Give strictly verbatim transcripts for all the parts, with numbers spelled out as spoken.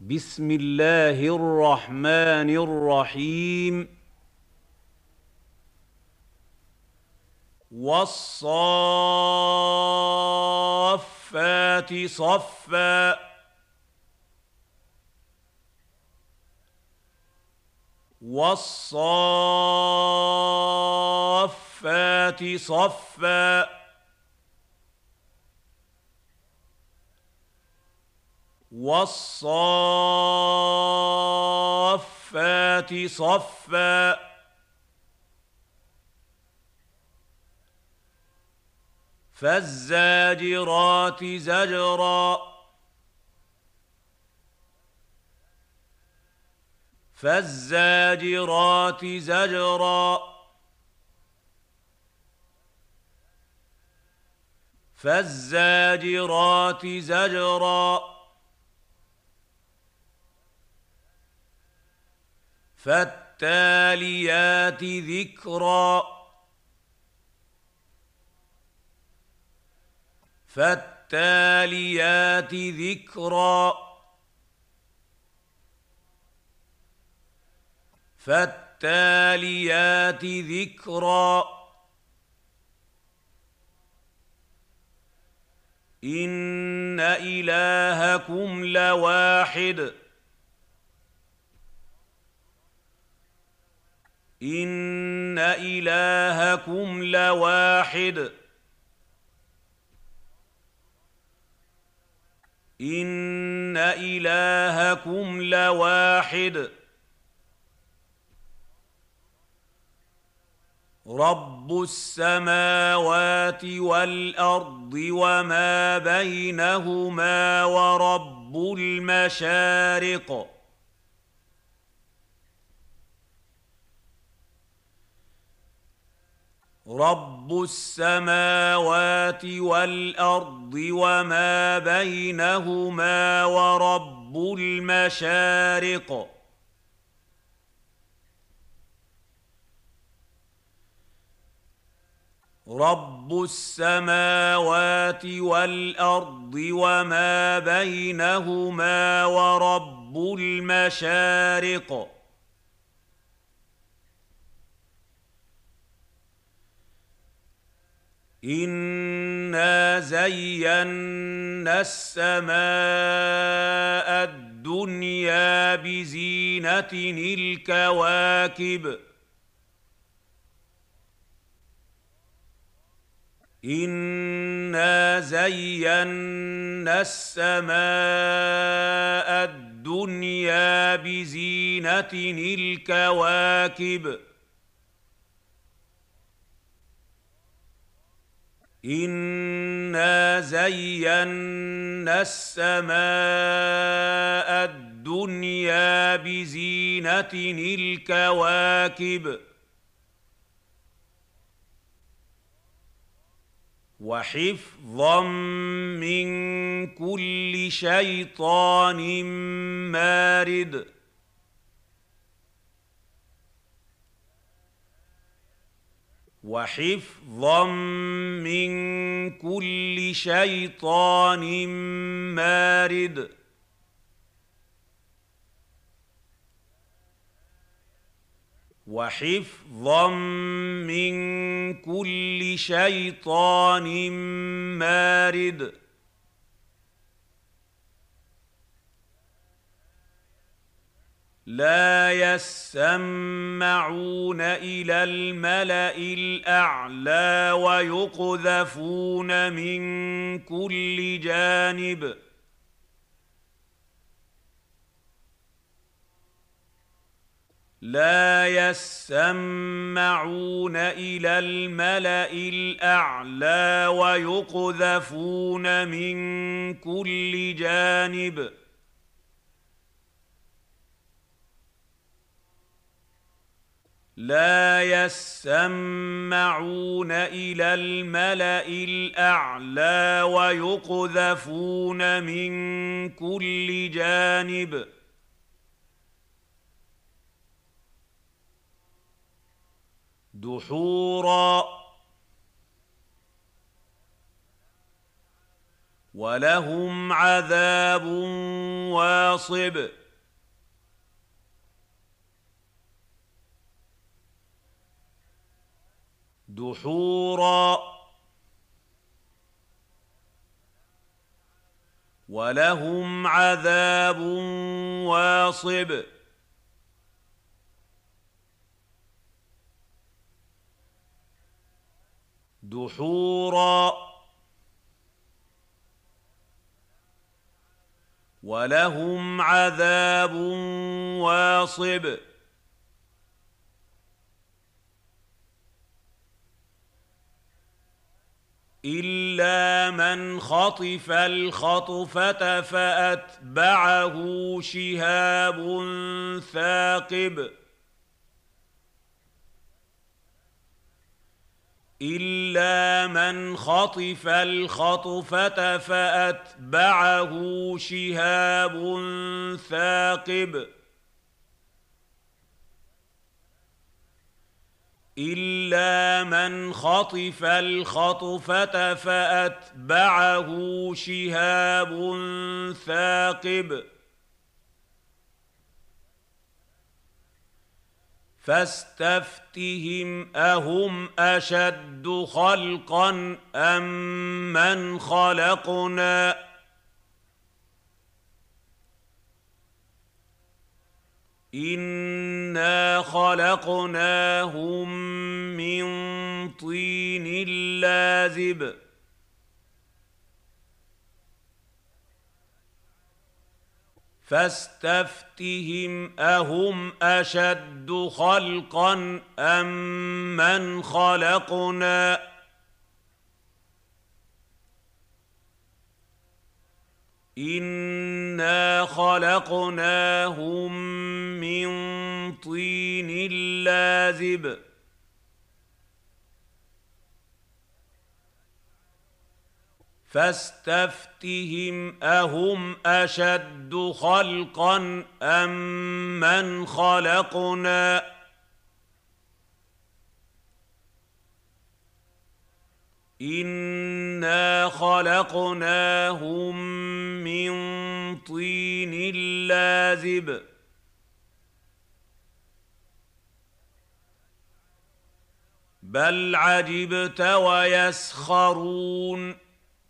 بسم الله الرحمن الرحيم. والصافات صفا والصافات صفا والصافات صفا فالزاجرات زجرا فالزاجرات زجرا فالزاجرات زجرا فالتاليات ذكرا فالتاليات ذكرا فالتاليات ذكرا إن إلهكم لواحد إن إلهكم لواحد إن إلهكم لواحد رب السماوات والأرض وما بينهما ورب المشارق رب السماوات والأرض وما بينهما ورب المشارق رب السماوات والأرض وما بينهما ورب المشارق إنا زينا السماء الدنيا بزينة الكواكب إنا زينا السماء الدنيا بزينة الكواكب إنا زينا السماء الدنيا بزينة الكواكب وحفظا من كل شيطان مارد وحفظا من كل شيطان مارد وحفظا من كل شيطان مارد لا يسمعون إلى الملأ الأعلى ويقذفون من كل جانب لا يسمعون إلى الملأ الأعلى ويقذفون من كل جانب لا يسمعون إلى الملأ الأعلى ويقذفون من كل جانب دحورا ولهم عذاب واصب دحورا ولهم عذاب واصب دحورا ولهم عذاب واصب إلا من خطف الخطفة فأتبعه شهاب ثاقب إلا من خطف الخطفة فأتبعه شهاب ثاقب إلا من خطف الخطفة فأتبعه شهاب ثاقب فاستفتهم أهم أشد خلقا أم من خلقنا إنا خلقناهم من طين لازب فاستفتهم أهم أشد خلقا أم من خلقنا إنا خلقناهم من طين لازب فاستفتهم أهم أشد خلقا أم من خلقنا إنا خلقناهم من طين لازب بل عجبت ويسخرون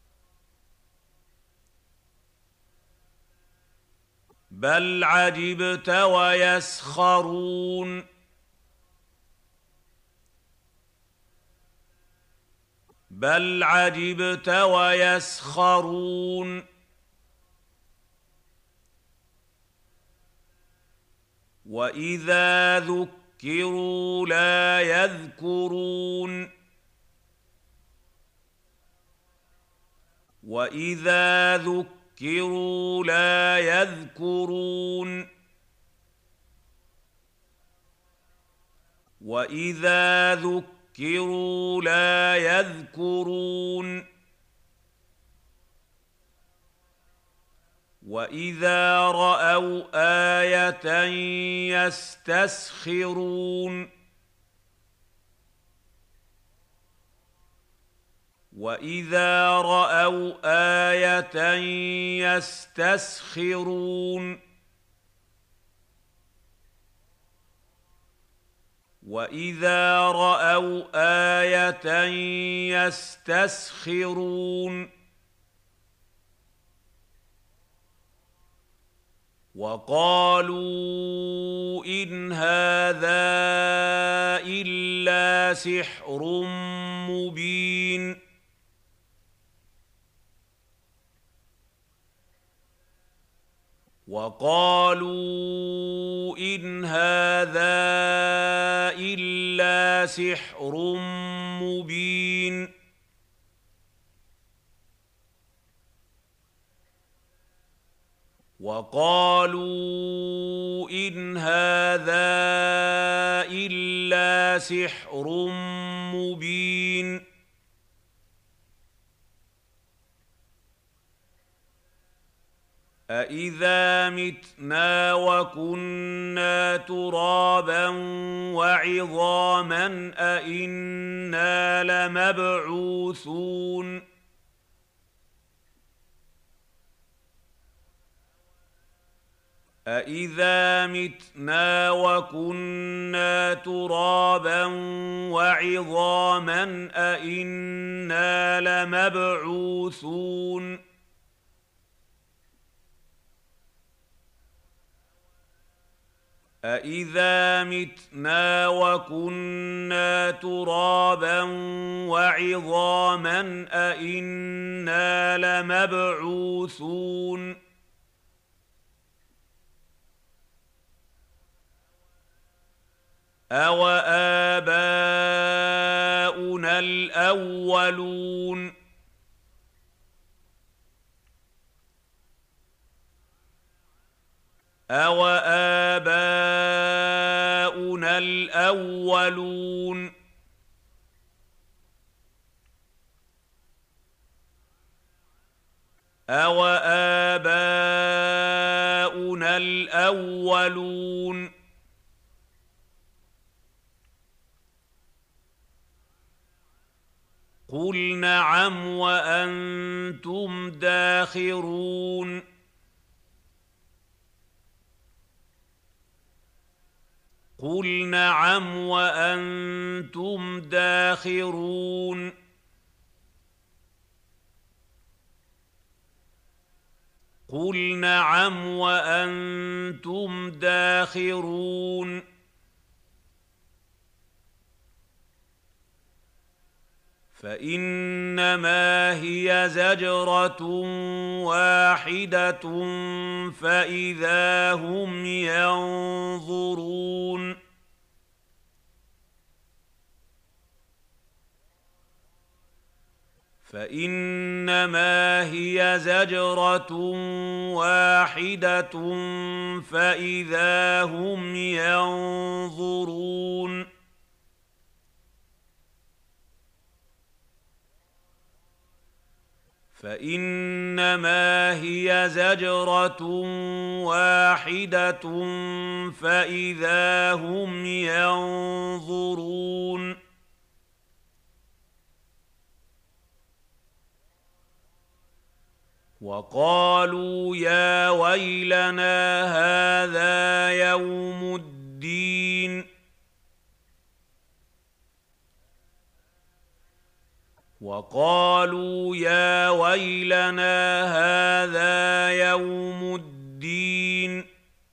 بل عجبت ويسخرون بل عجبت ويسخرون وإذا ذكروا لا يذكرون وإذا ذكروا لا يذكرون وإذا ذكروا لا يذكرون وإذا رأوا آية يستسخرون وإذا رأوا آية يستسخرون وإذا رأوا آية يستسخرون وقالوا إن هذا إلا سحر مبين وقالوا إن هذا إلا سحر مبين وقالوا إن هذا إلا سحر مبين أإذا متنا وكنا ترابا وعظاما أإنا لمبعوثون أَإِذَا مِتْنَا وَكُنَّا تُرَابًا وَعِظَامًا أَإِنَّا لَمَبْعُوثُونَ أَإِذَا مِتْنَا وَكُنَّا تُرَابًا وَعِظَامًا أَإِنَّا لَمَبْعُوثُونَ أَوَآبَاؤُنَا الْأَوَّلُونَ أَوَآبَاؤُنَا الْأَوَّلُونَ أَوَآبَاؤُنَا الْأَوَّلُونَ قُلْ نَعَمْ وَأَنتُمْ دَاخِرُونَ قُلْ نَعَمْ وَأَنتُمْ دَاخِرُونَ قُلْ نَعَمْ وَأَنتُمْ دَاخِرُونَ فَإِنَّمَا هِيَ زَجْرَةٌ وَاحِدَةٌ فَإِذَا هُمْ يَنظُرُونَ فَإِنَّمَا هِيَ زَجْرَةٌ وَاحِدَةٌ فَإِذَا هُمْ يَنظُرُونَ فَإِنَّمَا هِيَ زَجْرَةٌ وَاحِدَةٌ فَإِذَا هُمْ يَنظُرُونَ وَقَالُوا يَا وَيْلَنَا هَٰذَا يَوْمُ الدِّينِ وَقَالُوا يَا وَيْلَنَا هَٰذَا يَوْمُ الدِّينِ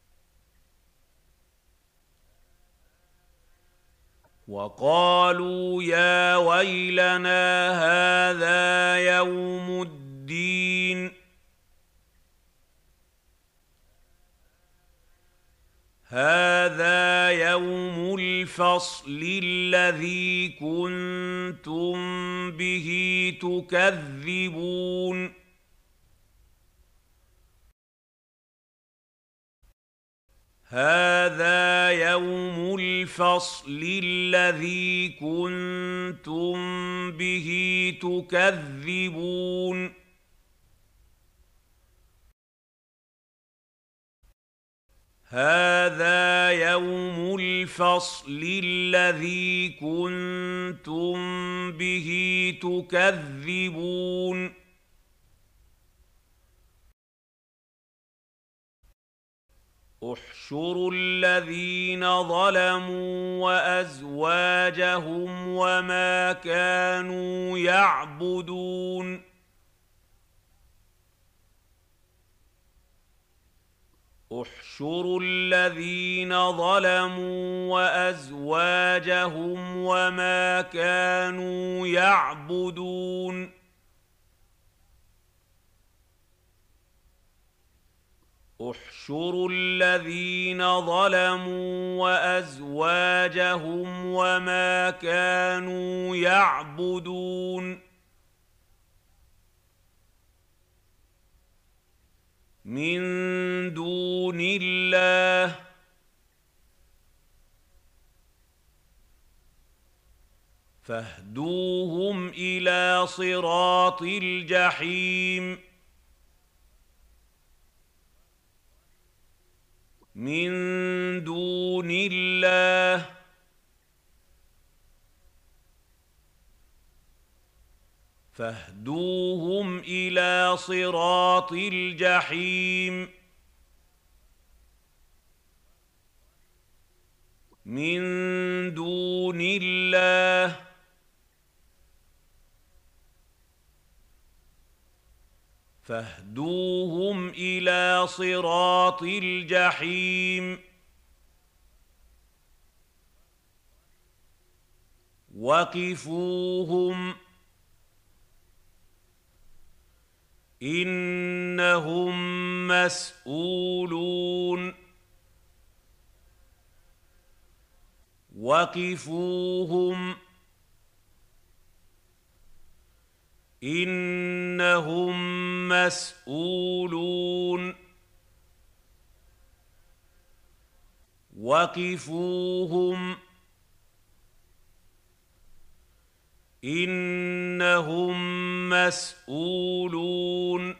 وَقَالُوا يَا وَيْلَنَا هَٰذَا يَوْمُ الدِّينِ هَٰذَا يَوْمُ الْفَصْلِ الَّذِي كُنتُم بِهِ تُكَذِّبُونَ هَٰذَا يَوْمُ الْفَصْلِ الَّذِي كُنتُم بِهِ تُكَذِّبُونَ هَٰذَا يَوْمُ الْفَصْلِ الَّذِي كُنتُم بِهِ تُكَذِّبُونَ احْشُرُوا الَّذِينَ ظَلَمُوا وَأَزْوَاجَهُمْ وَمَا كَانُوا يَعْبُدُونَ احْشُرُوا الَّذِينَ ظَلَمُوا وَأَزْوَاجَهُمْ وَمَا كَانُوا يَعْبُدُونَ احْشُرُوا الَّذِينَ ظَلَمُوا وَأَزْوَاجَهُمْ وَمَا كَانُوا يَعْبُدُونَ مِن دُونِ اللَّهِ فاهدوهم إلى صراط الجحيم من دون الله فاهدوهم إلى صراط الجحيم من دون الله فاهدوهم إلى صراط الجحيم وقفوهم إنهم مسئولون وقفوهم إنهم مسئولون وقفوهم إنهم مسئولون